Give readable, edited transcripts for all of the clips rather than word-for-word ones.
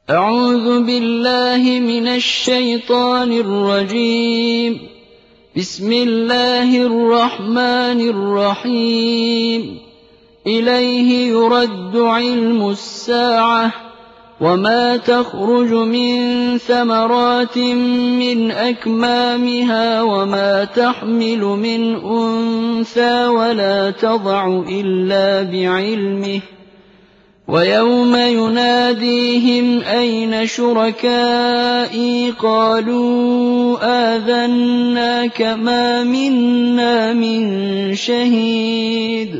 أعوذ بالله من الشيطان الرجيم. بسم الله الرحمن الرحيم. إليه يرد علم الساعة وما تخرج من ثمرات من أكمامها وما تحمل من أنثى ولا تضع إلا بعلمه ويوم يناديهم أين شركائي قالوا آذناك ما منا من شهيد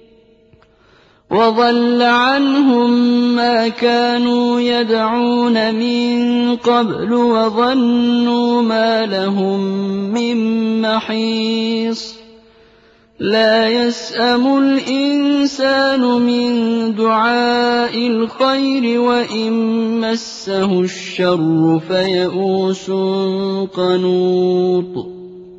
وضل عنهم ما كانوا يدعون من قبل وظنوا ما لهم من محيص لا يسأم الإنسان من دعاء الخير وإن مسه الشر فيئوس قنوط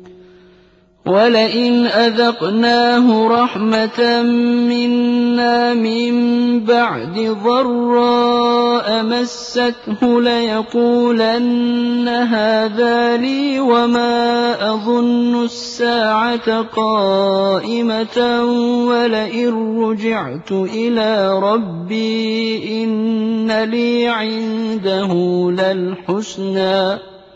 ولئن أذقناه رحمة منا من بعد ضراء مسته ليقولن هذا لي وما أظن الساعة قائمة ولئن رجعت إلى ربي إن لي عنده للحسنى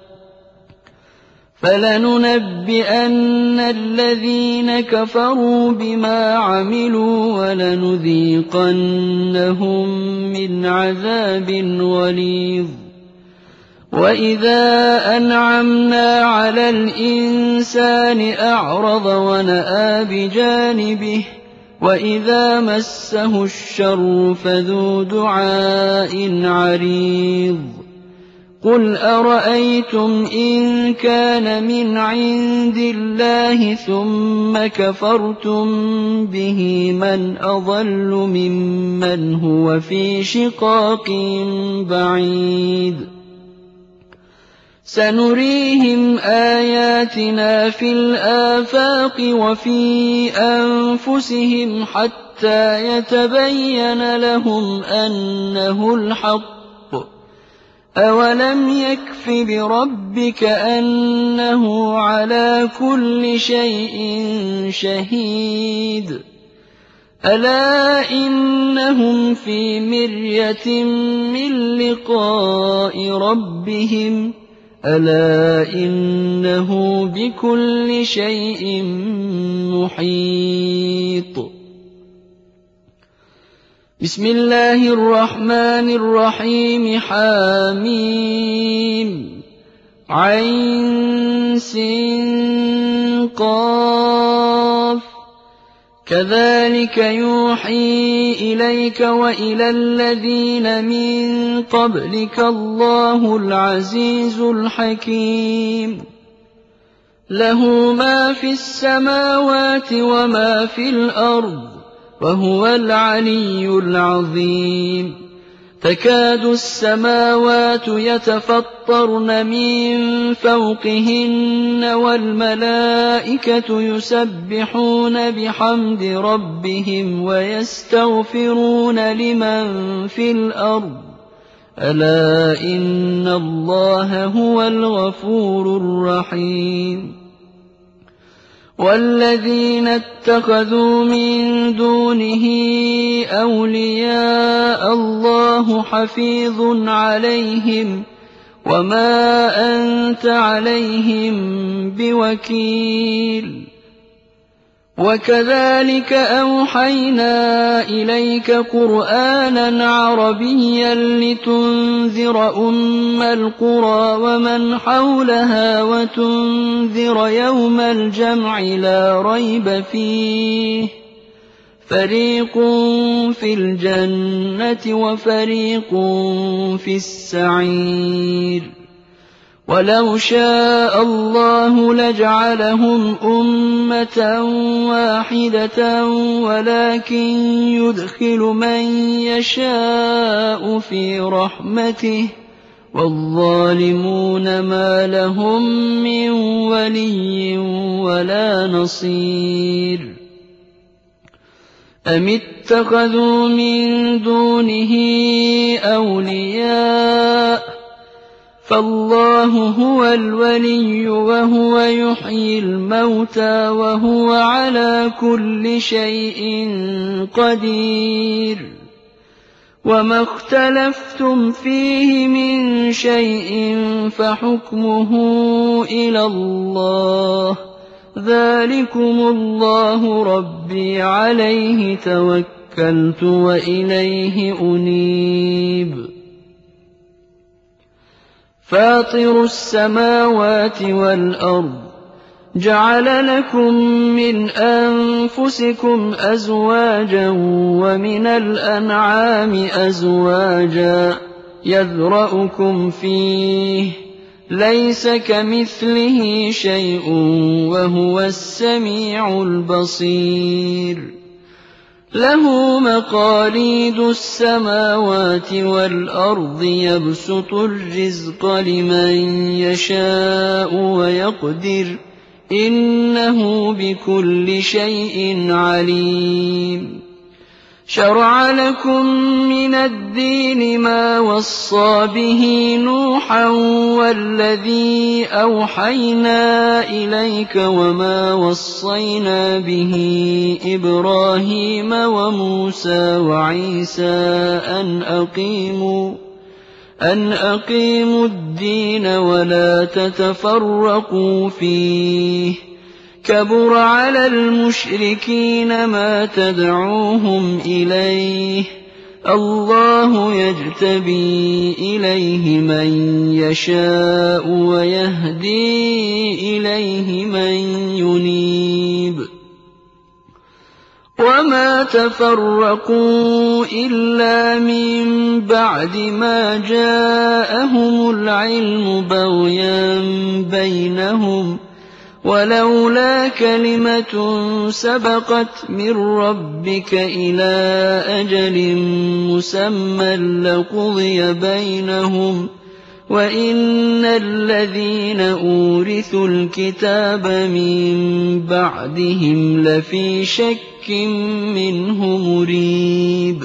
فلننبئن الذين كفروا بما عملوا ولنذيقنهم من عذاب غليظ وإذا أنعمنا على الإنسان أعرض ونأى بجانبه وإذا مسه الشر فذو دعاء عريض قل أرأيتم إن كان من عند الله ثم كفرتم به من أضل ممن هو في شقاق بعيد سنريهم آياتنا في الآفاق وفي أنفسهم حتى يتبين لهم أنه الحق أولم يكف بربك أنه على كل شيء شهيد ألا إنهم في مرية من لقاء ربهم ألا إنه بكل شيء محيط بسم الله الرحمن الرحيم حاميم عين سين قاف كذلك يوحي إليك وإلى الذين من قبلك الله العزيز الحكيم له ما في السماوات وما في الأرض وهو العلي العظيم تكاد السماوات يتفطرن من فوقهن والملائكة يسبحون بحمد ربهم ويستغفرون لمن في الأرض ألا إن الله هو الغفور الرحيم والذين اتخذوا من دونه أولياء الله حفيظ عليهم وما أنت عليهم بوكيل وكذلك أوحينا إليك قرآنا عربيا لتنذر أم القرى ومن حولها وتنذر يوم الجمع لا ريب فيه فريق في الجنة وفريق في السعير ولو شاء الله لجعلهم أمة واحدة ولكن يدخل من يشاء في رحمته والظالمون ما لهم من ولي ولا نصير أم اتخذوا من دونه أولياء فالله هو الولي وهو يحيي الموتى وهو على كل شيء قدير وما اختلفتم فيه من شيء فحكمه إلى الله ذلكم الله ربي عليه توكلت وإليه أنيب فاطر السماوات والأرض جعل لكم من أنفسكم أزواجا ومن الأنعام أزواجا يذرأكم فيه ليس كمثله شيء وهو السميع البصير له مقاليد السماوات والأرض يبسط الرزق لمن يشاء ويقدر إنه بكل شيء عليم شرع لكم من الدين ما وصى به نوحا والذي أوحينا إليك وما وصينا به إبراهيم وموسى وعيسى أن أقيموا الدين ولا تتفرقوا فيه كبر على المشركين ما تدعوهم إليه الله يجتبي إليه من يشاء ويهدي إليه من ينيب وما تفرقوا إلا من بعد ما جاءهم العلم بغيا بينهم ولولا كلمة سبقت من ربك إلى أجل مسمى لقضي بينهم وإن الذين أورثوا الكتاب من بعدهم لفي شك منه مريب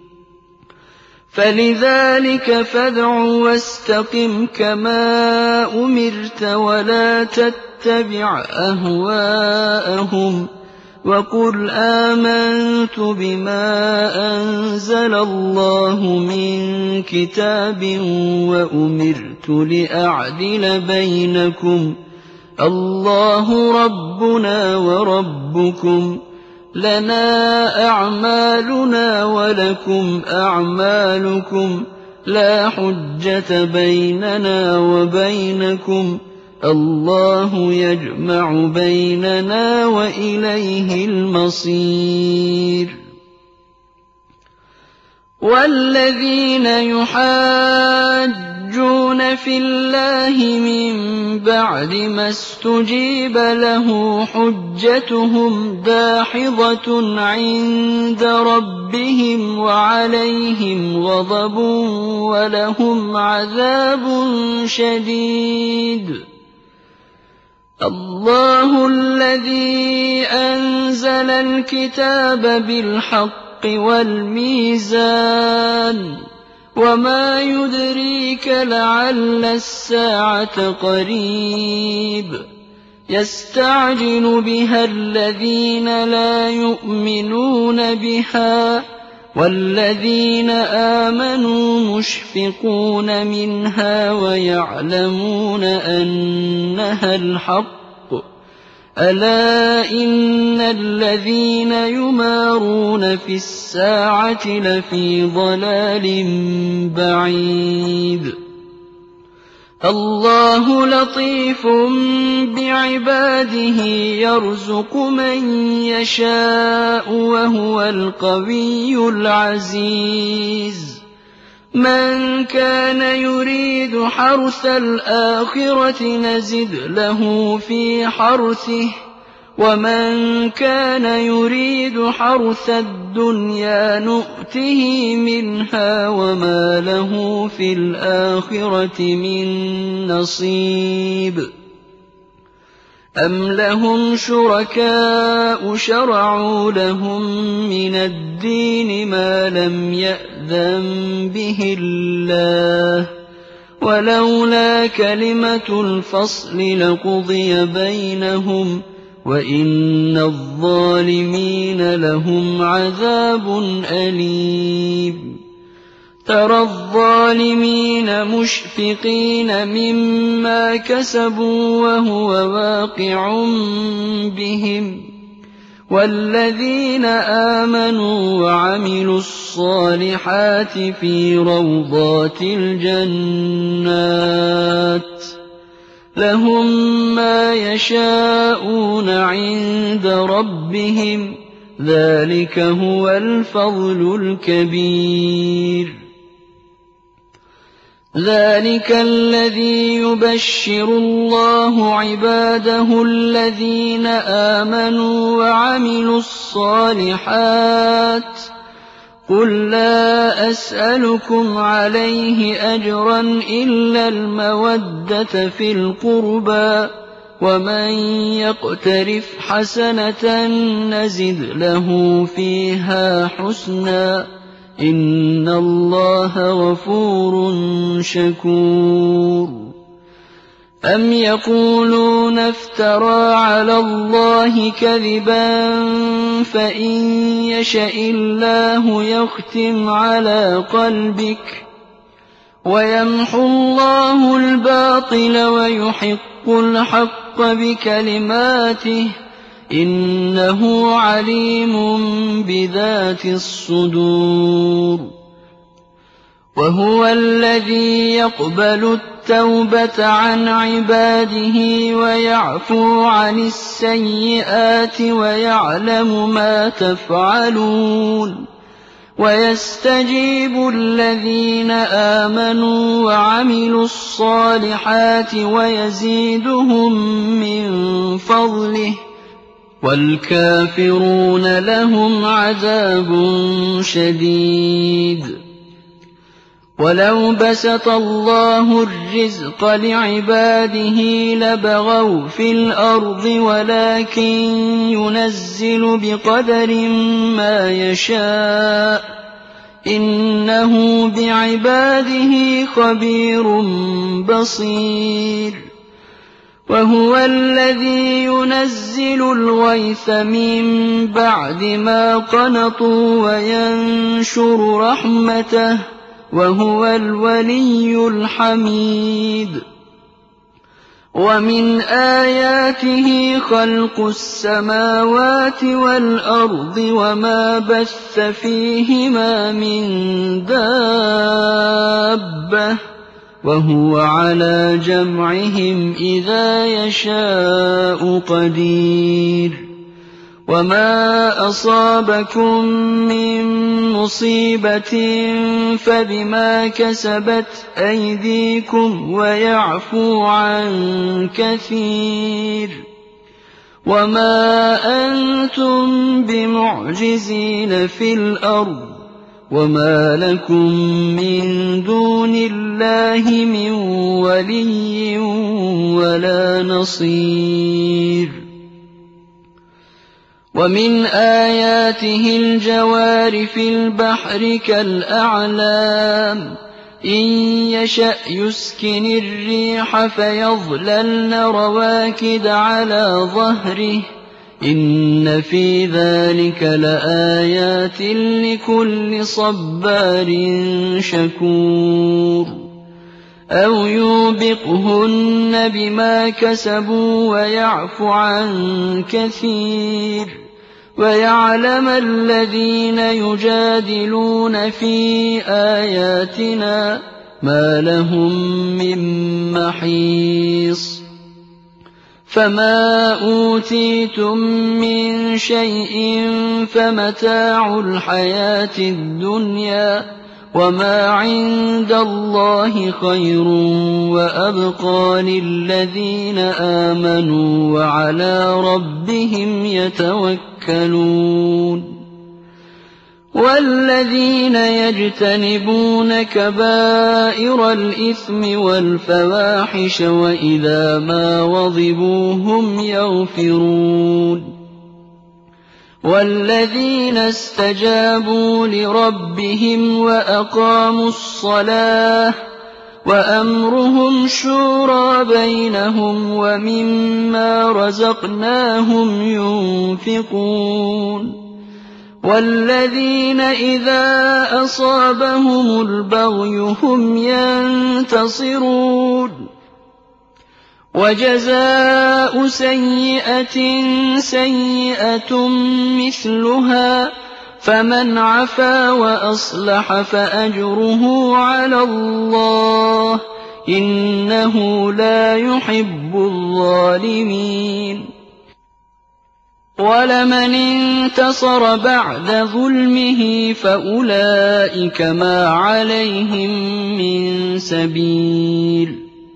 فلذلك فادع واستقم كما أمرت ولا تتبع أهواءهم وقل آمنت بما أنزل الله من كتاب وأمرت لأعدل بينكم الله ربنا وربكم لنا أعمالنا ولكم أعمالكم لا حجة بيننا وبينكم الله يجمع بيننا وإليه المصير والذين يحاجون في الله من بعد ما استجيب له حجتهم داحضة عند ربهم وعليهم غضب ولهم عذاب شديد الله الذي أنزل الكتاب بالحق والميزان وما يدريك لعل الساعة قريب يستعجل بها الذين لا يؤمنون بها والذين آمنوا مشفقون منها ويعلمون أنها الحق ألا إن الذين يمارون في الساعة لفي ضلال بعيد الله لطيف بعباده يرزق من يشاء وهو القوي العزيز من كان يريد حرث الآخرة نزد له في حرثه ومن كان يريد حرث الدنيا نؤته منها وما له في الآخرة من نصيب أم لهم شركاء شرعوا لهم من الدين ما لم يأذن به الله ولولا كلمة الفصل لقضي بينهم وإن الظالمين لهم عذاب أليم ترى الظالمين مشفقين مما كسبوا وهو واقع بهم والذين آمنوا وعملوا الصالحات في روضات الجنات لهم ما يشاءون عند ربهم ذلك هو الفضل الكبير ذلك الذي يبشر الله عباده الذين آمنوا وعملوا الصالحات قل لا أسألكم عليه أجرا إلا المودة في القربى ومن يقترف حسنة نزد له فيها حسنا إن الله غفور شكور أم يقولون افترى على الله كذبا فإن يشأ الله يختم على قلبك ويمحو الله الباطل ويحق الحق بكلماته إنه عليم بذات الصدور وهو الذي يقبل التوبة عن عباده ويعفو عن السيئات ويعلم ما تفعلون ويستجيب الذين آمنوا وعملوا الصالحات ويزيدهم من فضله والكافرون لهم عذاب شديد ولو بسط الله الرزق لعباده لبغوا في الأرض ولكن ينزل بقدر ما يشاء إنه بعباده خبير بصير وهو الذي ينزل الغيث من بعد ما قنطوا وينشر رحمته وهو الولي الحميد ومن آياته خلق السماوات والأرض وما بث فيهما من دابة وهو على جمعهم إذا يشاء قدير وما أصابكم من مصيبة فبما كسبت أيديكم ويعفو عن كثير وما أنتم بمعجزين في الأرض وما لكم من دون الله من ولي ولا نصير ومن آياته الجوار في البحر كالأعلام إن يشأ يسكن الريح فيظللن رواكد على ظهره إن في ذلك لآيات لكل صبار شكور أو يوبقهن بما كسبوا ويعفو عن كثير ويعلم الذين يجادلون في آياتنا ما لهم من محيص فما أوتيتم من شيء فمتاع الحياة الدنيا وما عند الله خير وأبقى للذين آمنوا وعلى ربهم يتوكلون والذين يجتنبون كبائر الإثم والفواحش وإذا ما غضبوا هم يغفرون والذين استجابوا لربهم وأقاموا الصلاة وأمرهم شورى بينهم ومما رزقناهم ينفقون والذين إذا أصابهم البغي هم ينتصرون وجزاء سيئة سيئة مثلها فمن عفا وأصلح فأجره على الله إنه لا يحب الظالمين ولمن انتصر بعد ظلمه فأولئك ما عليهم من سبيل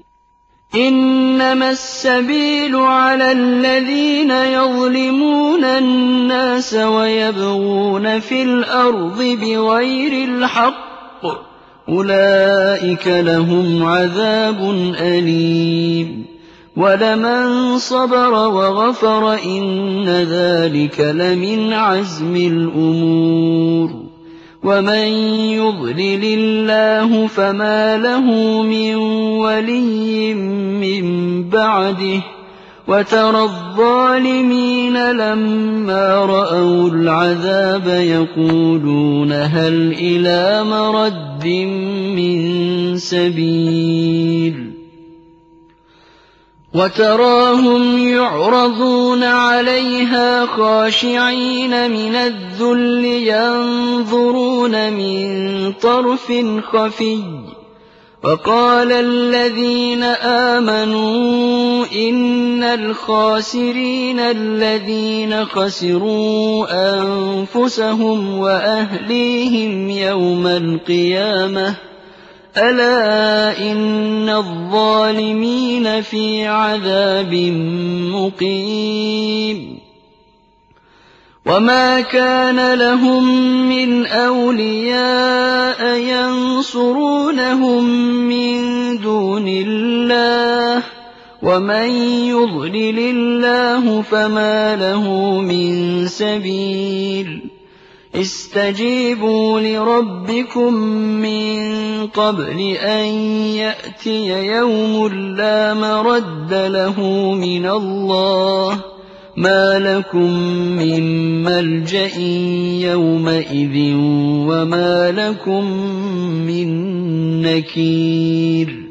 إنما السبيل على الذين يظلمون الناس ويبغون في الأرض بغير الحق أولئك لهم عذاب أليم ولمن صبر وغفر إن ذلك لمن عزم الأمور ومن يضلل الله فما له من ولي من بعده وترى الظالمين لما رأوا العذاب يقولون هل إلى مرد من سبيل وتراهم يعرضون عليها خاشعين من الذل ينظرون من طرف خفي وقال الذين آمنوا إن الخاسرين الذين خسروا أنفسهم وأهليهم يوم القيامة ألا إن الظالمين في عذاب مقيم وما كان لهم من أولياء ينصرونهم من دون الله ومن يضلل الله فما له من سبيل استجيبوا لربكم من قبل أن يأتي يوم لا مرد له من الله ما لكم من ملجأ يومئذ وما لكم من نكير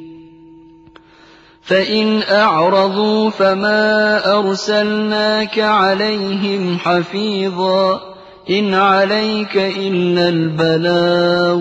فإن أعرضوا فما أرسلناك عليهم حفيظا إن عليك إلا البلاغ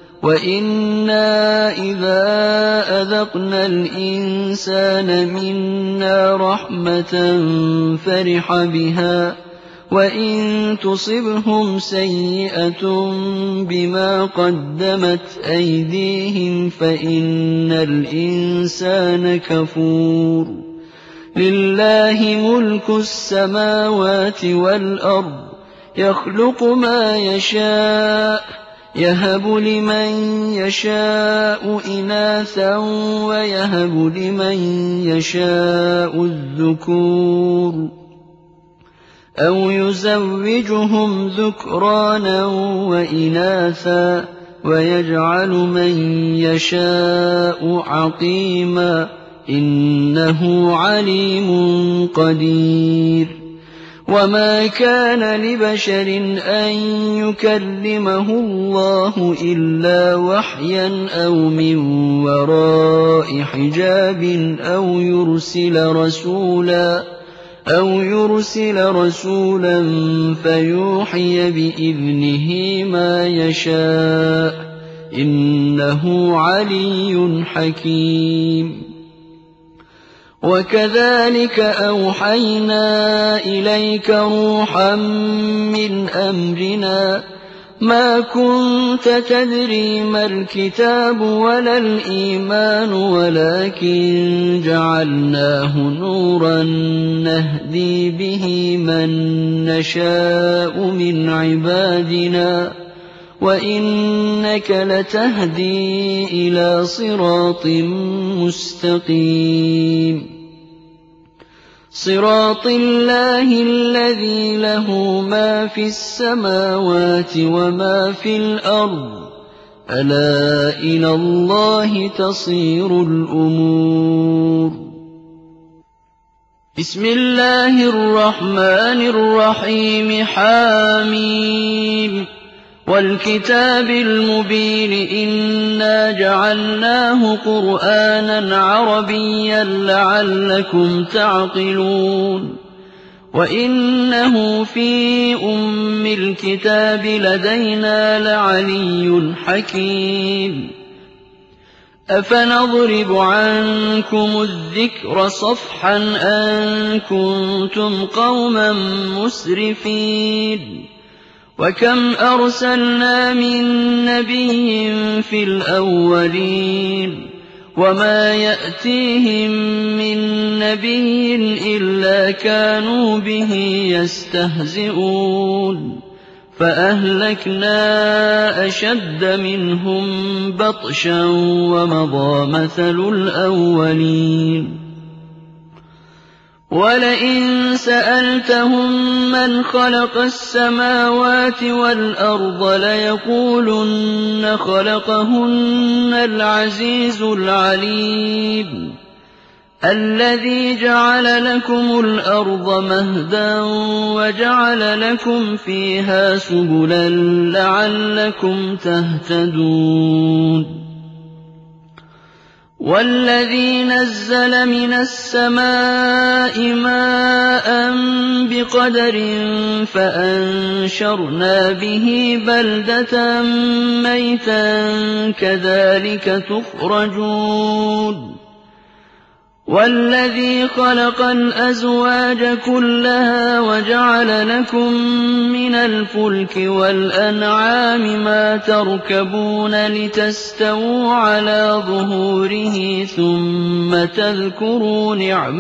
وإنا إذا أذقنا الإنسان منا رحمة فرح بها وإن تصبهم سيئة بما قدمت أيديهم فإن الإنسان كفور لله ملك السماوات والأرض يخلق ما يشاء يهب لمن يشاء إناثا ويهب لمن يشاء الذكور أو يزوجهم ذكرانا وإناثا ويجعل من يشاء عقيما إنه عليم قدير وما كان لبشر أن يكلمه الله إلا وحيا أو من وراء حجاب أو يرسل رسولا فيوحي بإذنه ما يشاء إنه علي حكيم وكذلك أوحينا إليك روحا من أمرنا ما كنت تدري ما الكتاب ولا الإيمان ولكن جعلناه نورا نهدي به من نشاء من عبادنا وإنك لتهدي إلى صراط مستقيم صراط الله الذي له ما في السماوات وما في الأرض ألا إلى الله تصير الأمور. بسم الله الرحمن الرحيم. حاميم والكتاب المبين إنا جعلناه قرآنا عربيا لعلكم تعقلون وإنه في أم الكتاب لدينا لعلي حكيم. أفنضرب عنكم الذكر صفحا أن كنتم قوما مسرفين وكم أرسلنا من نبي في الأولين وما يأتيهم من نبي إلا كانوا به يستهزئون فأهلكنا أشد منهم بطشا ومضى مثل الأولين. ولئن سألتهم من خلق السماوات والأرض ليقولن خلقهن العزيز العليم الذي جعل لكم الأرض مهدا وجعل لكم فيها سبلا لعلكم تهتدون. والذي نزل من السماء ماء بقدر فأنشرنا به بلدة ميتا كذلك تخرجون. والذي خلق الأزواج كلها وجعل لكم من الفلك والأنعام ما تركبون لتستووا على ظهوره ثم تذكروا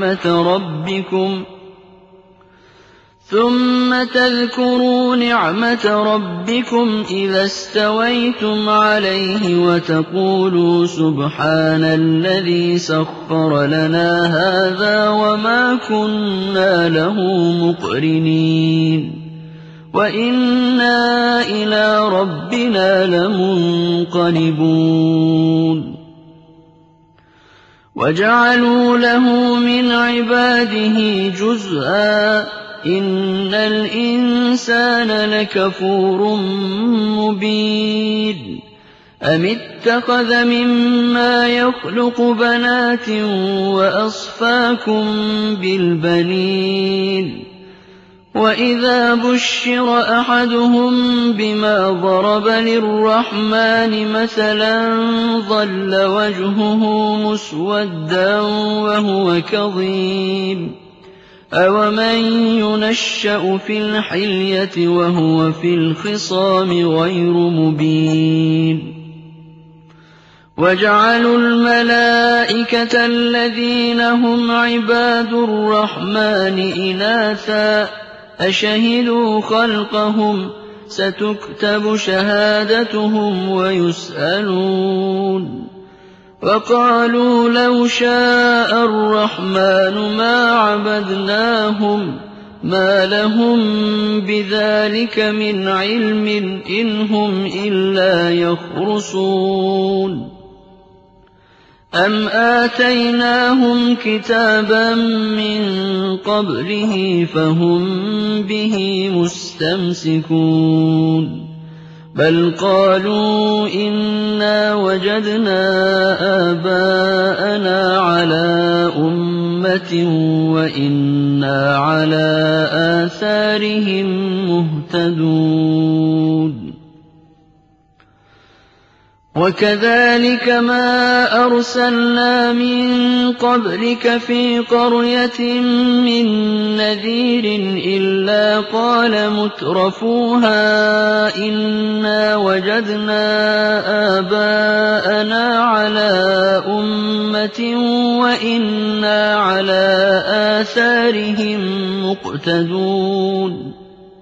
نعمة ربكم إذا استويتم عليه وتقولوا سبحان الذي سخر لنا هذا وما كنا له مقرنين وإنا إلى ربنا لمنقلبون. وجعلوا له من عباده جزءا إن الإنسان لكفور مبين. أم اتخذ مما يخلق بنات وأصفاكم بالبنين وإذا بشر أحدهم بما ضرب للرحمن مثلا ظل وجهه مسودا وهو كظيم أومن ينشأ في الحلية وهو في الخصام غير مبين. وجعلوا الملائكة الذين هم عباد الرحمن إناثا أشهدوا خلقهم ستكتب شهادتهم ويسألون. وقالوا لو شاء الرحمن ما عبدناهم ما لهم بذلك من علم إن هم إلا يخرصون. أم آتيناهم كتابا من قبله فهم به مستمسكون بل قالوا إنا وجدنا آباءنا على أمة وإنا على آثارهم مهتدون. وكذلك ما أرسلنا من قبلك في قرية من نذير إلا قال مترفوها إنا وجدنا آباءنا على أمة وإنا على آثارهم مقتدون.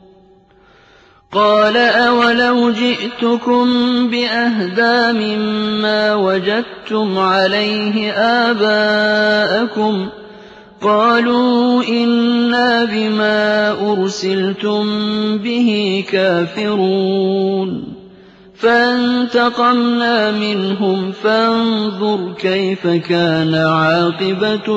قال أولو جئتكم بأهدى مما وجدتم عليه آباءكم قالوا إنا بما أرسلتم به كافرون فانتقمنا منهم فانظر كيف كان عاقبة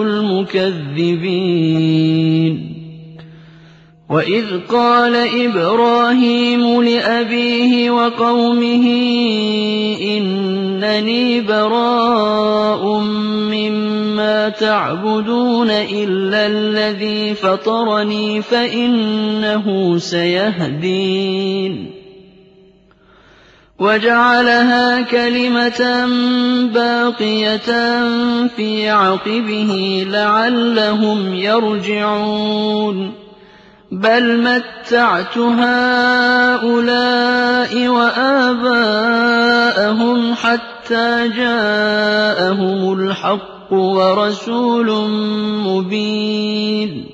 المكذبين وإذ قال إبراهيم لأبيه وقومه إنني براء مما تعبدون إلا الذي فطرني فإنه سيهدين وجعلها كلمة باقية في عقبه لعلهم يرجعون بل متعت هؤلاء وآباءهم حتى جاءهم الحق ورسول مبين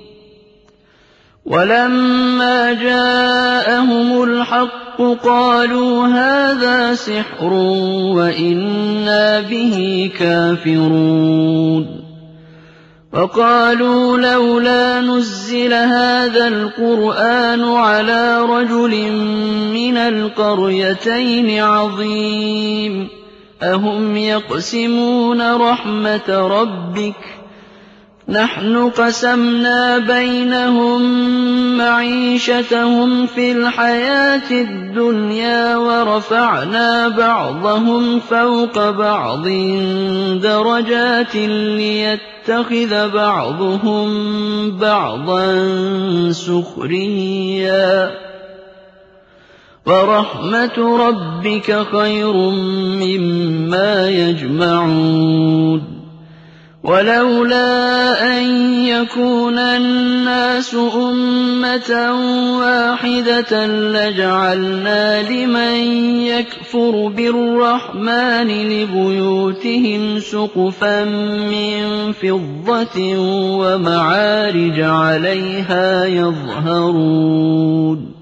ولما جاءهم الحق قالوا هذا سحر وإنا به كافرون وقالوا لولا نزل هذا القرآن على رجل من القريتين عظيم أهم يقسمون رحمة ربك نحن قسمنا بينهم معيشتهم في الحياة الدنيا ورفعنا بعضهم فوق بعض درجات ليتخذ بعضهم بعضا سخريا ورحمة ربك خير مما يجمعون ولولا أن يكون الناس أمة واحدة لجعلنا لمن يكفر بالرحمن لبيوتهم سقفا من فضة ومعارج عليها يظهرون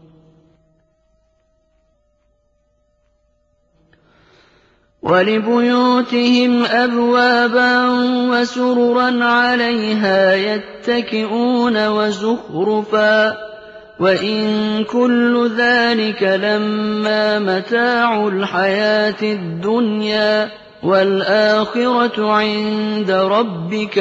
ولبيوتهم أبوابا وسررا عليها يتكئون وزخرفا وإن كل ذلك لما متاع الحياة الدنيا والآخرة عند ربك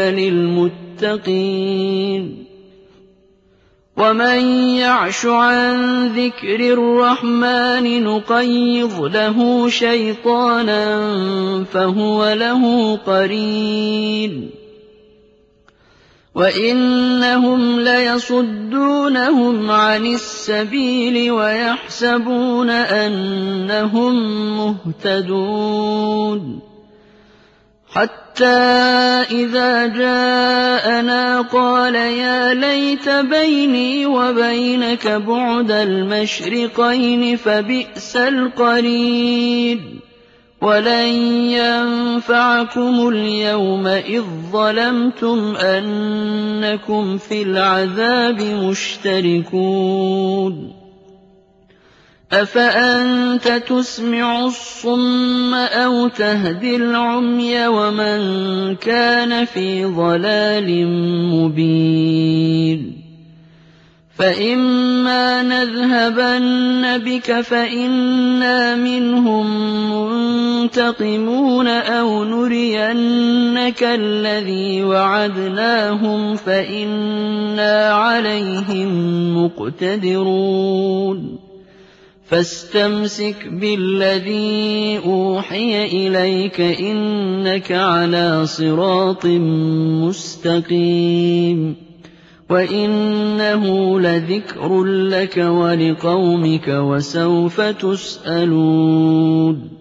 للمتقين ومن يعش عن ذكر الرحمن نقيض له شيطانا فهو له قرين وإنهم ليصدونهم عن السبيل ويحسبون أنهم مهتدون حتى إذا جاءنا قال يا ليت بيني وبينك بعد المشرقين فبئس القرين ولن ينفعكم اليوم إذ ظلمتم أنكم في العذاب مشتركون أفأنت تسمع الصم أو تهدي العمي ومن كان في ضلال مبين فإما نذهبن بك فإنا منهم منتقمون أو نرينك الذي وعدناهم فإنا عليهم مقتدرون فاستمسك بالذي أوحي إليك إنك على صراط مستقيم وإنه لذكر لك ولقومك وسوف تسألون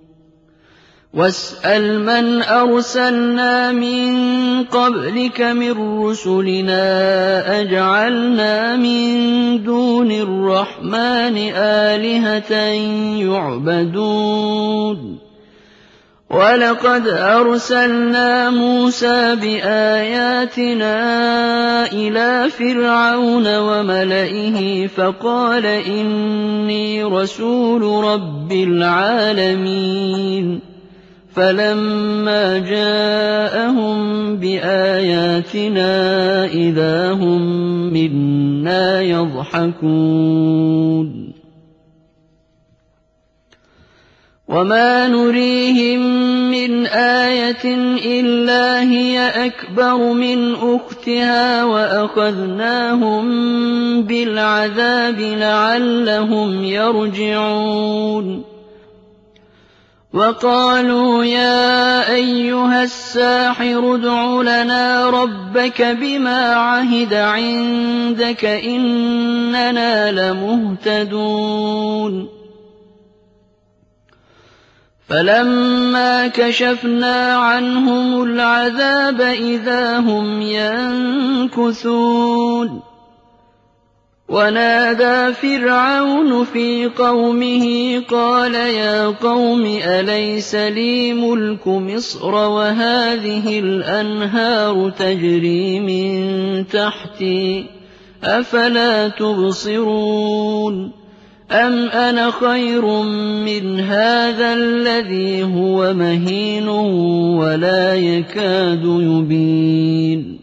واسأل من أرسلنا من قبلك من رسلنا أجعلنا من دون الرحمن آلهة يعبدون ولقد أرسلنا موسى بآياتنا إلى فرعون وملئه فقال إني رسول رب العالمين فلما جاءهم بآياتنا إذا هم منا يضحكون وما نريهم من آية إلا هي أكبر من أختها وأخذناهم بالعذاب لعلهم يرجعون وقالوا يا أيها الساحر ادع لنا ربك بما عهد عندك إننا لمهتدون فلما كشفنا عنهم العذاب إذا هم ينكثون ونادى فرعون في قومه قال يا قوم أليس لي ملك مصر وهذه الأنهار تجري من تحتي أفلا تبصرون أم أنا خير من هذا الذي هو مهين ولا يكاد يبين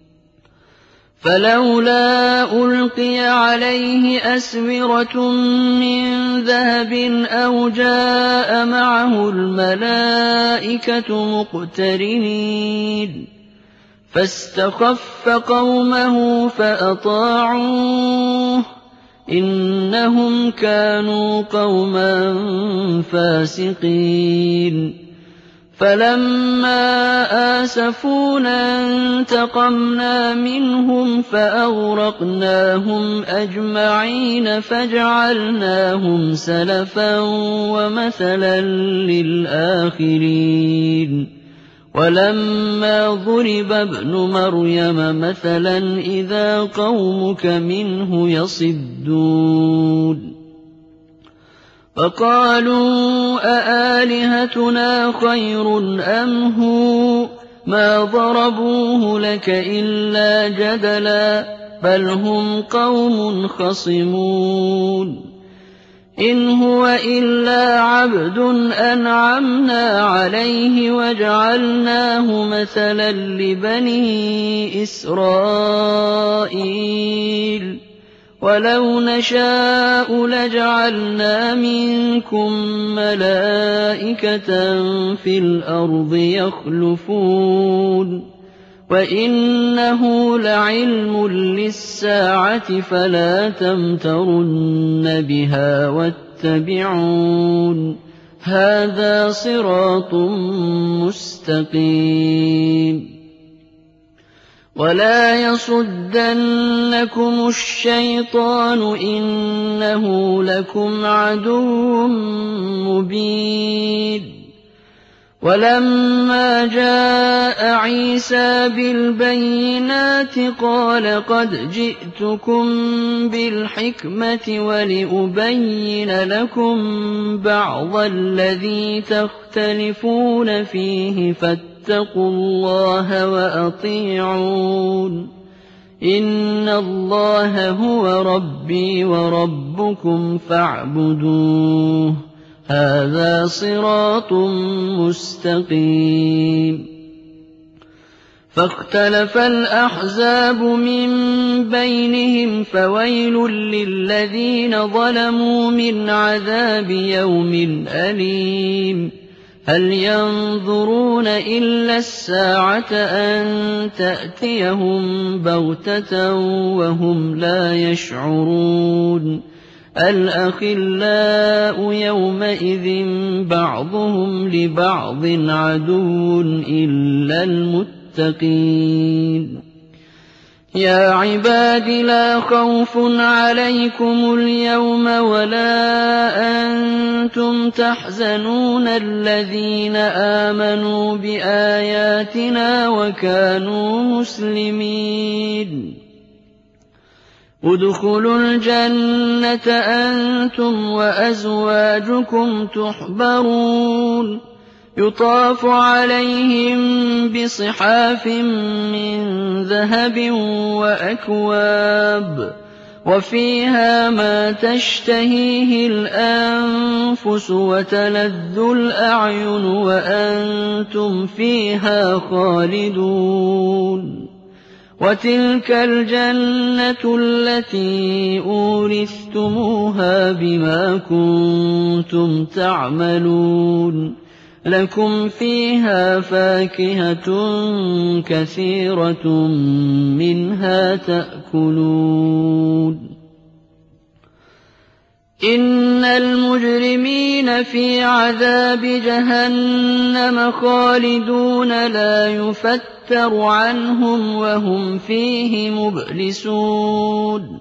فلولا ألقي عليه أسورة من ذهب أو جاء معه الملائكة مقترنين فاستخف قومه فأطاعوه إنهم كانوا قوما فاسقين فلما آسفونا انتقمنا منهم فأغرقناهم أجمعين فجعلناهم سلفا ومثلا للآخرين ولما ضرب ابن مريم مثلا إذا قومك منه يصدون فقالوا أآلهتنا خير أم هو ما ضربوه لك إلا جدلا بل هم قوم خصمون إن هو إلا عبد أنعمنا عليه وجعلناه مثلا لبني إسرائيل ولو نشاء لجعلنا منكم ملائكة في الأرض يخلفون وإنه لعلم للساعة فلا تمترن بها واتبعون هذا صراط مستقيم ولا يصدنكم الشيطان إنه لكم عدو مبين ولما جاء عيسى بالبينات قال قد جئتكم بالحكمة ولأبين لكم بعض الذي تختلفون فيه فاتقوا الله وأطيعون إن الله هو ربي وربكم فاعبدوه هذا صراط مستقيم فاختلف الأحزاب من بينهم فويل للذين ظلموا من عذاب يوم أليم هل ينظرون إلا الساعة أن تأتيهم بغتة وهم لا يشعرون الأخلاء يومئذ بعضهم لبعض عدو إلا المتقين يا عباد لا خوف عليكم اليوم ولا أنتم تحزنون الذين آمنوا بآياتنا وكانوا مسلمين ادخلوا الجنة أنتم وأزواجكم تحبرون يطاف عليهم بصحاف من ذهب وأكواب وفيها ما تشتهيه الأنفس وتلذ الأعين وأنتم فيها خالدون وَتِلْكَ الْجَنَّةُ الَّتِي أُورِثْتُمُوهَا بِمَا كُنتُمْ تَعْمَلُونَ لَكُمْ فِيهَا فَاكِهَةٌ كَثِيرَةٌ مِنْهَا تَأْكُلُونَ إِنَّ الْمُجْرِمِينَ فِي عَذَابِ جَهَنَّمَ خَالِدُونَ لَا يُفَتَّرُ عَنْهُمْ وَهُمْ فِيهِ مُبْلِسُونَ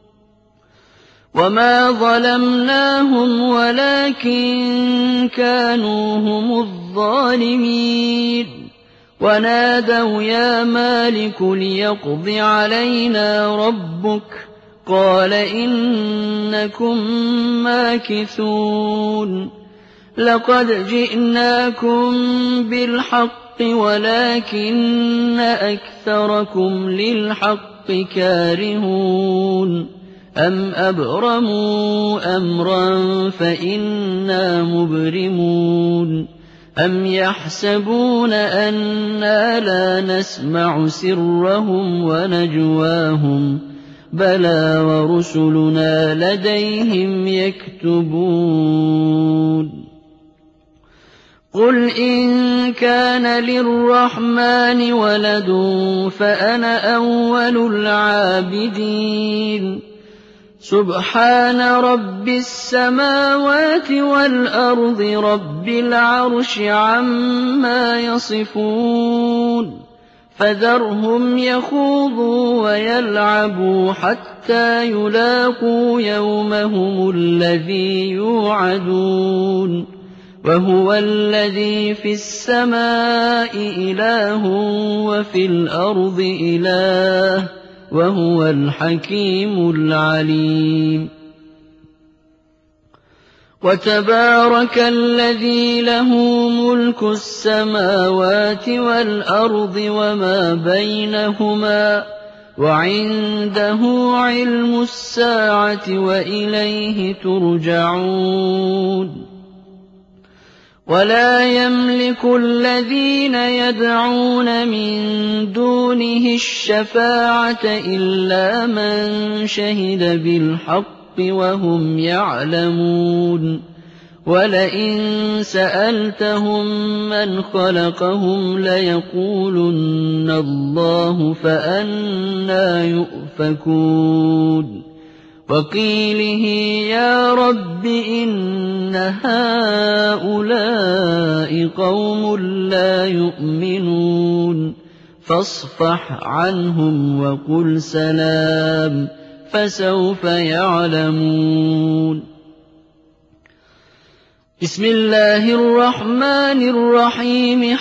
وَمَا ظَلَمْنَاهُمْ وَلَٰكِن كَانُوا هُمُ الظَّالِمِينَ وَنَادَوْا يَا مَالِكُ لِيَقْضِ عَلَيْنَا رَبُّكَ قَالَ إِنَّكُم مَّاكِثُونَ لَقَدْ جِئْنَاكُم بِالْحَقِّ وَلَٰكِنَّ أَكْثَرَكُمْ لِلْحَقِّ كَارِهُونَ أَمْ أَبْرَمُوا أَمْرًا فَإِنَّا مُبْرِمُونَ أَمْ يَحْسَبُونَ أَنَّا لَا نَسْمَعُ سِرَّهُمْ وَنَجْوَاهُمْ بَلَىٰ وَرُسُلُنَا لَدَيْهِمْ يَكْتُبُونَ قُلْ إِن كَانَ لِلرَّحْمَٰنِ وَلَدٌ فَأَنَا أَوَّلُ الْعَابِدِينَ سُبْحَانَ رَبِّ السَّمَاوَاتِ وَالْأَرْضِ رَبِّ الْعَرْشِ عَمَّا يَصِفُونَ فَذَرْهُمْ يَخُوضُوا وَيَلْعَبُوا حَتَّىٰ يُلَاقُوا يَوْمَهُمُ الَّذِي يُوعَدُونَ وَهُوَ الَّذِي فِي السَّمَاءِ إِلَٰهٌ وَفِي الْأَرْضِ إِلَٰهٌ وَهُوَ الْحَكِيمُ الْعَلِيمُ وَتَبَارَكَ الَّذِي لَهُ مُلْكُ السَّمَاوَاتِ وَالْأَرْضِ وَمَا بَيْنَهُمَا وَعِندَهُ عِلْمُ السَّاعَةِ وَإِلَيْهِ تُرْجَعُونَ وَلَا يَمْلِكُ الَّذِينَ يَدْعُونَ مِن دُونِهِ الشَّفَاعَةَ إِلَّا مَن شَهِدَ بِالْحَقِّ وَهُمْ يَعْلَمُونَ وَلَئِن سَأَلْتَهُم مَّنْ خَلَقَهُمْ لَيَقُولُنَّ اللَّهُ فَأَنَّىٰ يُؤْفَكُونَ وَقِيلِهِ يَا رَبِّ إِنَّ هَٰؤُلَاءِ قَوْمٌ لَّا يُؤْمِنُونَ فَاصْفَحْ عَنْهُمْ وَقُلْ سَلَامٌ فَسَوْفَ يَعْلَمُونَ بسم الله الرحمن الرحيم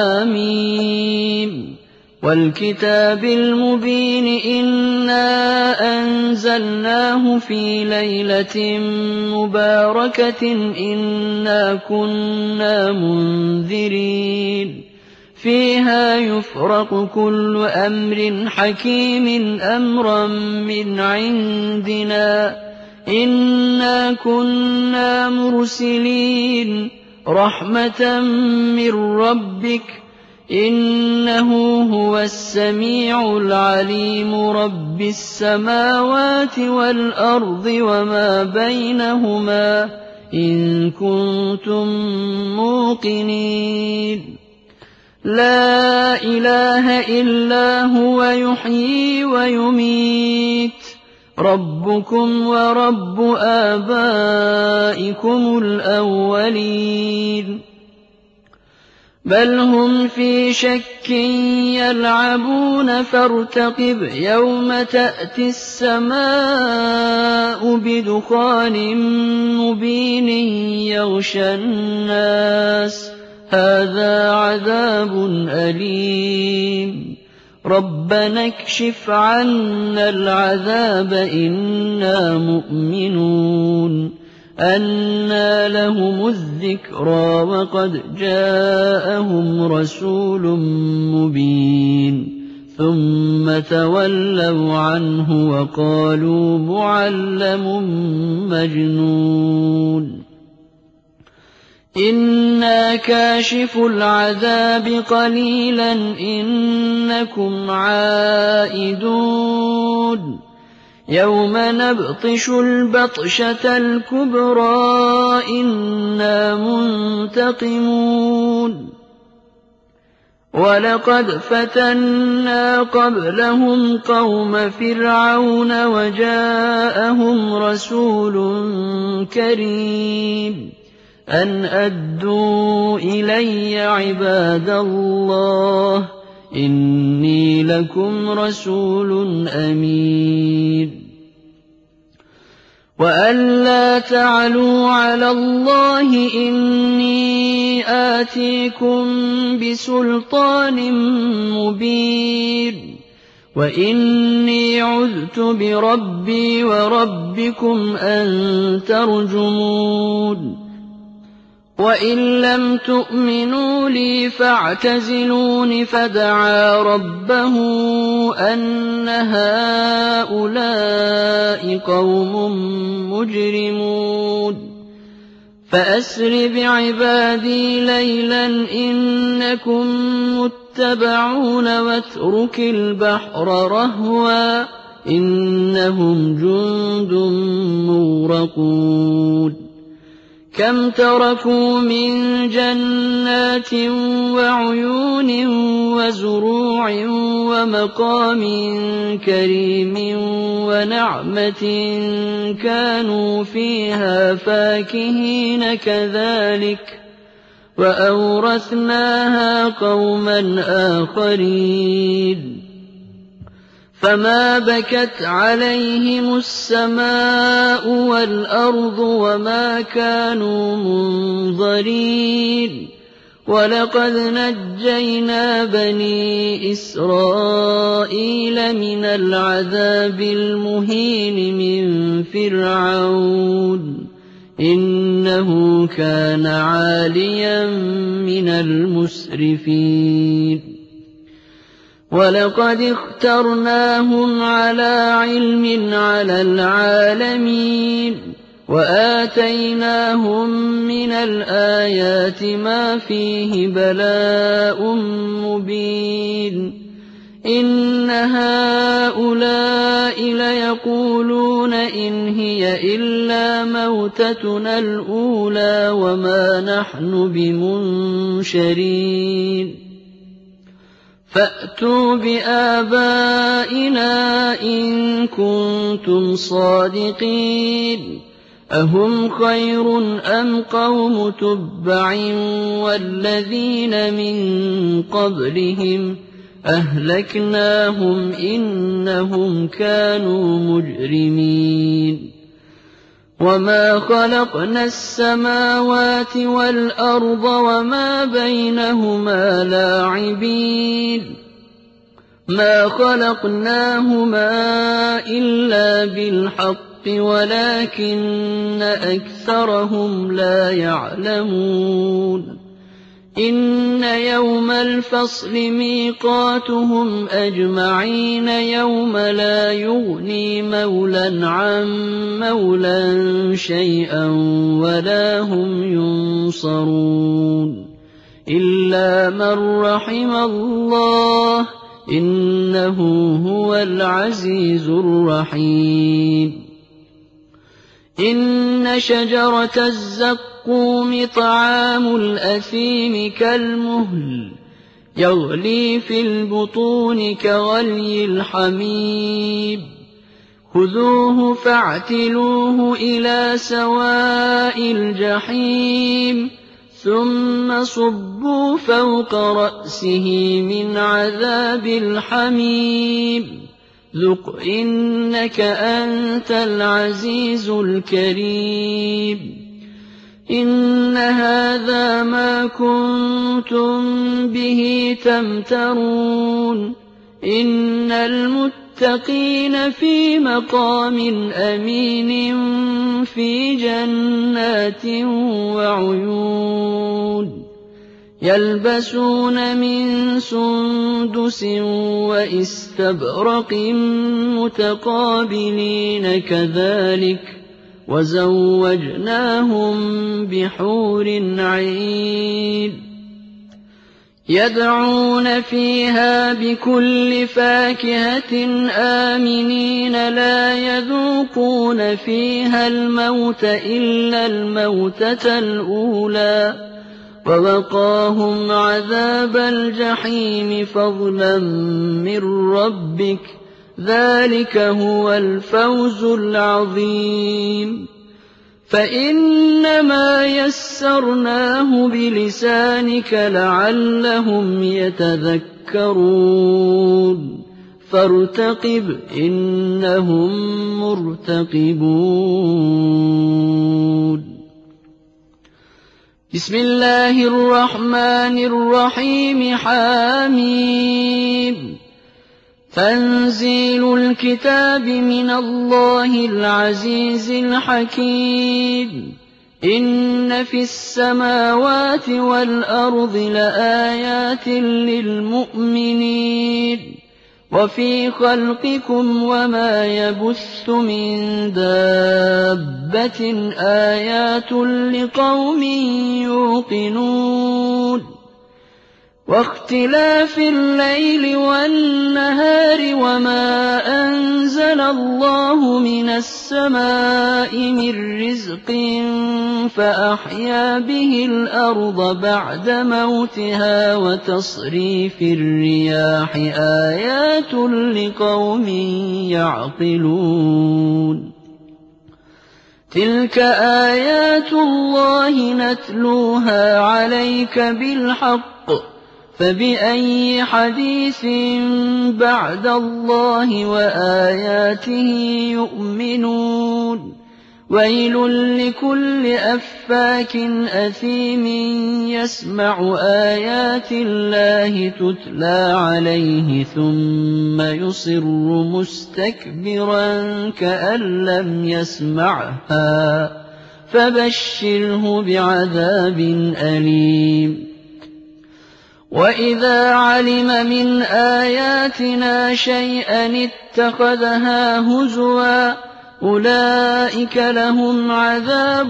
حاميم وَالْكِتَابِ الْمُبِينِ إِنَّا أَنزَلْنَاهُ فِي لَيْلَةٍ مُّبَارَكَةٍ إِنَّا كُنَّا مُنذِرِينَ فِيهَا يُفْرَقُ كُلُّ أَمْرٍ حَكِيمٍ أَمْرًا مِّنْ عِندِنَا إِنَّا كُنَّا مُرْسِلِينَ رَحْمَةً مِّن رَّبِّكَ إِنَّهُ هُوَ السَّمِيعُ الْعَلِيمُ رَبِّ السَّمَاوَاتِ وَالْأَرْضِ وَمَا بَيْنَهُمَا إِن كُنتُم مُّوقِنِينَ لَا إِلَٰهَ إِلَّا هُوَ يُحْيِي وَيُمِيتُ رَبُّكُمْ وَرَبُّ آبَائِكُمُ الْأَوَّلِينَ بَلْ هُمْ فِي شَكٍّ يَلْعَبُونَ فَارْتَقِبْ يَوْمَ تَأْتِي السَّمَاءُ بِدُخَانٍ مُّبِينٍ يَغْشَى النَّاسَ هَٰذَا عَذَابٌ أَلِيمٌ رَبَّنَا اكْشِفْ عَنَّا الْعَذَابَ إِنَّا مُؤْمِنُونَ أَنَّىٰ لَهُمُ الذِّكْرَىٰ وَقَدْ جَاءَهُمْ رَسُولٌ مُّبِينٌ ثُمَّ تَوَلَّوْا عَنْهُ وَقَالُوا مُعَلَّمٌ مَّجْنُونٌ إِنَّا كَاشِفُو الْعَذَابِ قَلِيلًا إِنَّكُمْ عَائِدُونَ يَوْمَ نَبْطِشُ الْبَطْشَةَ الْكُبْرَىٰ إِنَّا مُنتَقِمُونَ وَلَقَدْ فَتَنَّا قَبْلَهُمْ قَوْمَ فِرْعَوْنَ وَجَاءَهُمْ رَسُولٌ كَرِيمٌ أَنْ أَدُّوا إِلَيَّ عِبَادَ اللَّهِ إِنِّي لَكُمْ رَسُولٌ أَمِينٌ وَأَن لَّا تَعْلُوا عَلَى اللَّهِ إِنِّي آتِيكُم بِسُلْطَانٍ مُّبِينٍ وَإِنِّي عُذْتُ بِرَبِّي وَرَبِّكُمْ أَن تَرْجُمُونِ وَإِن لَّمْ تُؤْمِنُوا لِي فَاعْتَزِلُونِ فَدَعَا رَبَّهُ أَنَّ هَٰؤُلَاءِ قَوْمٌ مُّجْرِمُونَ فَأَسْرِ بِعِبَادِي لَيْلًا إِنَّكُم مُّتَّبَعُونَ وَاتْرُكِ الْبَحْرَ رَهْوًا إِنَّهُمْ جُندٌ مُّغْرَقُونَ كَمْ تَرَكُوا مِن جَنَّاتٍ وَعُيُونٍ وَزُرُوعٍ وَمَقَامٍ كَرِيمٍ وَنَعْمَةٍ كَانُوا فِيهَا فَاكِهِينَ كَذَٰلِكَ وَأَوْرَثْنَاهَا قَوْمًا آخَرِينَ فَمَا بَكَتْ عَلَيْهِمُ السَّمَاءُ وَالْأَرْضُ وَمَا كَانُوا مُنظَرِينَ وَلَقَدْ نَجَّيْنَا بَنِي إِسْرَائِيلَ مِنَ الْعَذَابِ المهين مِنْ فِرْعَوْنَ إِنَّهُ كَانَ عَالِيًا مِنَ الْمُسْرِفِينَ وَلَقَدِ اخْتَرْنَاهُمْ عَلَىٰ عِلْمٍ عَلَى الْعَالَمِينَ وَآتَيْنَاهُم مِّنَ الْآيَاتِ مَا فِيهِ بَلَاءٌ مُّبِينٌ إِنَّ هَٰؤُلَاءِ لَيَقُولُونَ إِنْ هِيَ إِلَّا مَوْتَتُنَا الْأُولَىٰ وَمَا نَحْنُ بِمُنشَرِينَ فَأْتُوا بِآبَائِنَا إِن كُنتُمْ صَادِقِينَ أَهُمْ خَيْرٌ أَمْ قَوْمُ تُبَّعٍ وَالَّذِينَ مِن قَبْلِهِمْ أَهْلَكْنَاهُمْ إِنَّهُمْ كَانُوا مُجْرِمِينَ وَمَا خَلَقْنَا السَّمَاوَاتِ وَالْأَرْضَ وَمَا بَيْنَهُمَا لَاعِبِينَ مَا خَلَقْنَاهُمَا إِلَّا بِالْحَقِّ وَلَٰكِنَّ أَكْثَرَهُمْ لَا يَعْلَمُونَ إِنَّ يَوْمَ الْفَصْلِ مِيقَاتُهُمْ أَجْمَعِينَ يَوْمَ لَا يُغْنِي مَوْلًى عَن مَّوْلًى شَيْئًا وَلَا هُمْ يُنصَرُونَ إِلَّا مَن رَّحِمَ اللَّهُ إِنَّهُ هُوَ الْعَزِيزُ الرَّحِيمُ إِنَّ شَجَرَتَ الزَّقُّومِ طَعَامُ الْأَثِيمِ كَالْمُهْلِ يَغْلِي فِي الْبُطُونِ كَغَلْيِ الْحَمِيمِ خُذُوهُ فَاعْتِلُوهُ إِلَىٰ سَوَاءِ الْجَحِيمِ ثُمَّ صُبُّوا فَوْقَ رَأْسِهِ مِنْ عَذَابِ الْحَمِيمِ ذُقْ إِنَّكَ أَنتَ الْعَزِيزُ الْكَرِيمُ إِنَّ هَٰذَا مَا كُنتُم بِهِ تَمْتَرُونَ إِنَّ الْمُتَّقِينَ فِي مَقَامٍ أَمِينٍ فِي جَنَّاتٍ وَعُيُونٍ يَلْبَسُونَ مِن سُندُسٍ وَإِسْتَبْرَقٍ مُّتَقَابِلِينَ كَذَٰلِكَ وزوجناهم بحور عين يدعون فيها بكل فاكهة آمنين لا يذوقون فيها الموت إلا الموتة الأولى ووقاهم عذاب الجحيم فضلا من ربك ذلك هو الفوز العظيم فإنما يسرناه بلسانك لعلهم يتذكرون فارتقب إنهم مرتقبون بسم الله الرحمن الرحيم حميم تنزيل الكتاب من الله العزيز الحكيم إن في السماوات والأرض لآيات للمؤمنين وفي خلقكم وما يبث من دابة آيات لقوم يوقنون واختلاف الليل والنهار وما أنزل الله من السماء من رزق فأحيا به الأرض بعد موتها وتصريف الرياح آيات لقوم يعقلون تلك آيات الله نتلوها عليك بالحق فبأي حديث بعد الله وآياته يؤمنون ويل لكل أفاك أثيم يسمع آيات الله تتلى عليه ثم يصر مستكبرا كأن لم يسمعها فبشره بعذاب أليم وإذا علم من آياتنا شيئا اتخذها هزوا أولئك لهم عذاب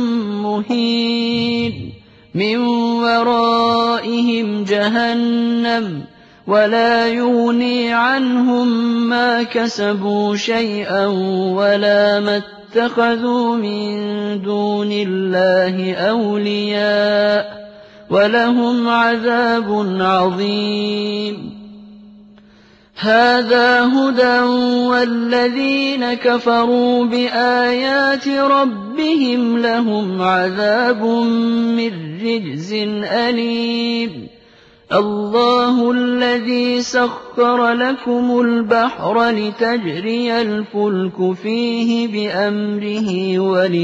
مهين من ورائهم جهنم ولا يغني عنهم ما كسبوا شيئا ولا ما اتخذوا من دون الله أولياء ولهم عذاب عظيم هذا هدى والذين كفروا بآيات ربهم لهم عذاب من رجز أليم الله الذي سخر لكم البحر لتجري الفلك فيه بأمره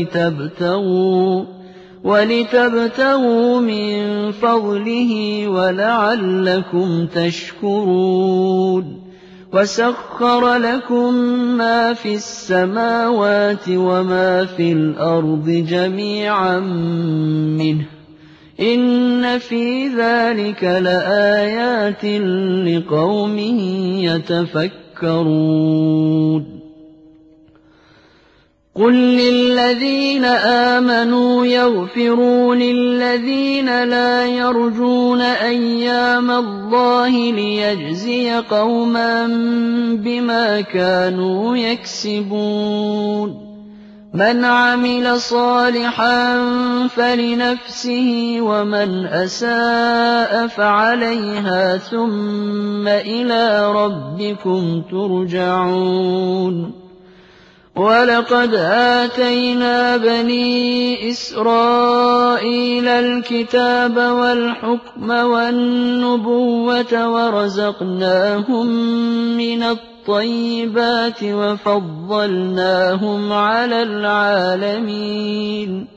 ولتبتغوا من فضله ولعلكم تشكرون وسخر لكم ما في السماوات وما في الأرض جميعا منه إن في ذلك لآيات لقوم يتفكرون قل للذين آمنوا يغفروا للذين لا يرجون أيام الله ليجزي قوما بما كانوا يكسبون من عمل صالحا فلنفسه ومن أساء فعليها ثم إلى ربكم ترجعون ولقد آتينا بني إسرائيل الكتاب والحكم والنبوة ورزقناهم من الطيبات وفضلناهم على العالمين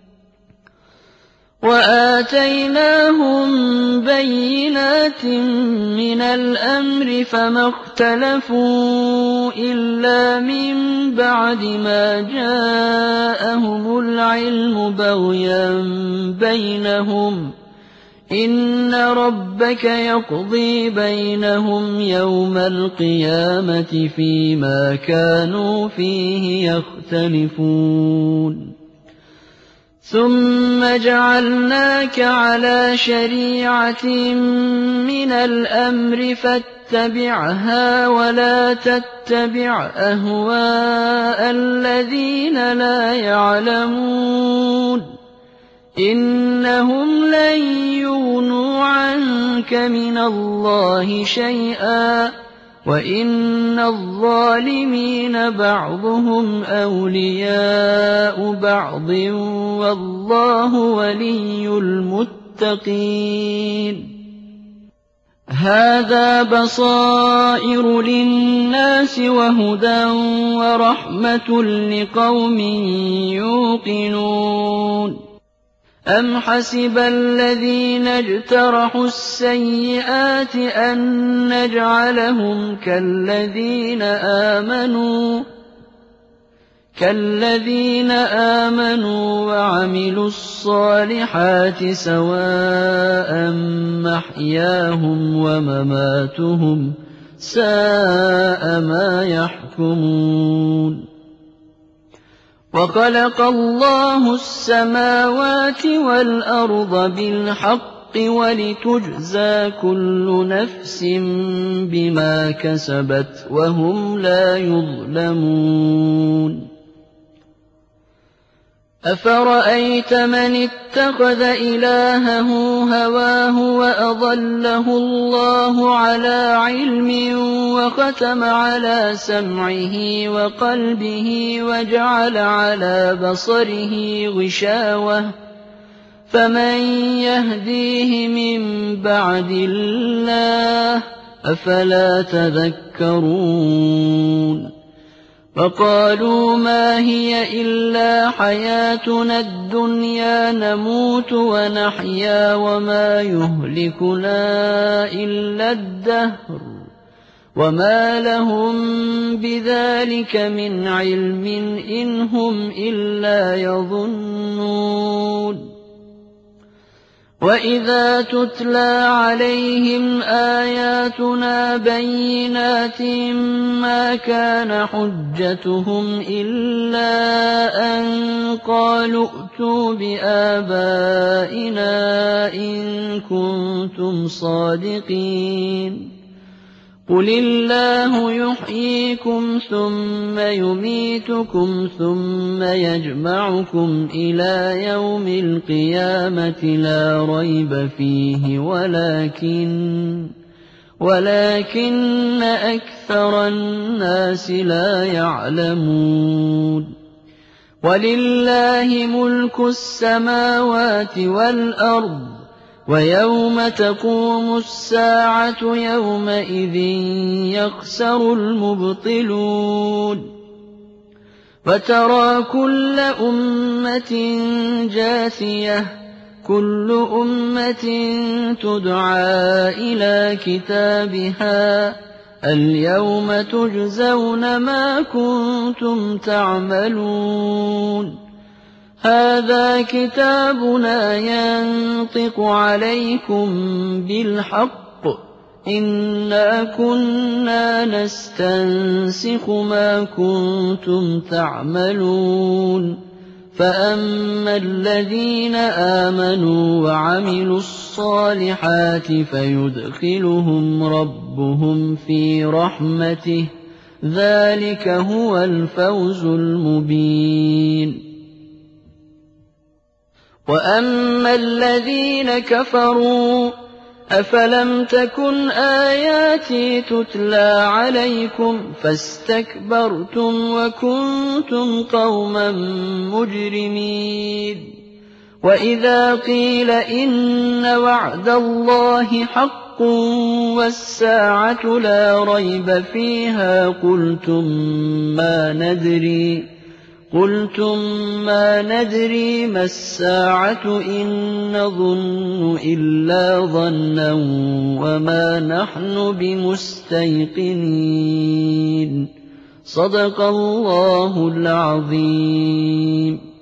وآتيناهم بينات من الأمر فما اختلفوا إلا من بعد ما جاءهم العلم بغيا بينهم إن ربك يقضي بينهم يوم القيامة فيما كانوا فيه يختلفون ثم جعلناك على شريعة من الأمر فاتبعها ولا تتبع أهواء الذين لا يعلمون إنهم لن يغنوا عنك من الله شيئا وإن الظالمين بعضهم أولياء بعض والله ولي المتقين هذا بصائر للناس وهدى ورحمة لقوم يوقنون أم حسب الذين اجترحوا السيئات أن نجعلهم كالذين آمنوا وعملوا الصالحات سواء محياهم ومماتهم ساء ما يحكمون وخلق الله السماوات والأرض بالحق ولتجزى كل نفس بما كسبت وهم لا يظلمون أفرأيت من اتخذ إلهه هواه وأضله الله على علم وختم على سمعه وقلبه وجعل على بصره غشاوة فمن يهديه من بعد الله أفلا تذكرون وقالوا ما هي إلا حياتنا الدنيا نموت ونحيا وما يهلكنا إلا الدهر وما لهم بذلك من علم إن هم إلا يظنون وإذا تتلى عليهم آياتنا بينات ما كان حجتهم إلا أن قالوا ائتوا بآبائنا إن كنتم صادقين قل الله يحييكم ثم يميتكم ثم يجمعكم إلى يوم القيامة لا ريب فيه ولكن أكثر الناس لا يعلمون ولله ملك السماوات والأرض ويوم تقوم الساعة يومئذ يخسر المبطلون وترى كل أمة جاثية كل أمة تدعى إلى كتابها اليوم تجزون ما كنتم تعملون هذا كتابنا ينطق عليكم بالحق إنا كنا نستنسخ ما كنتم تعملون فأما الذين آمنوا وعملوا الصالحات فيدخلهم ربهم في رحمته ذلك هو الفوز المبين وأما الذين كفروا أفلم تكن آياتي تتلى عليكم فاستكبرتم وكنتم قوما مجرمين وإذا قيل إن وعد الله حق والساعة لا ريب فيها قلتم ما ندري ما الساعة إن نظن إلا ظنا وما نحن بمستيقنين صدق الله العظيم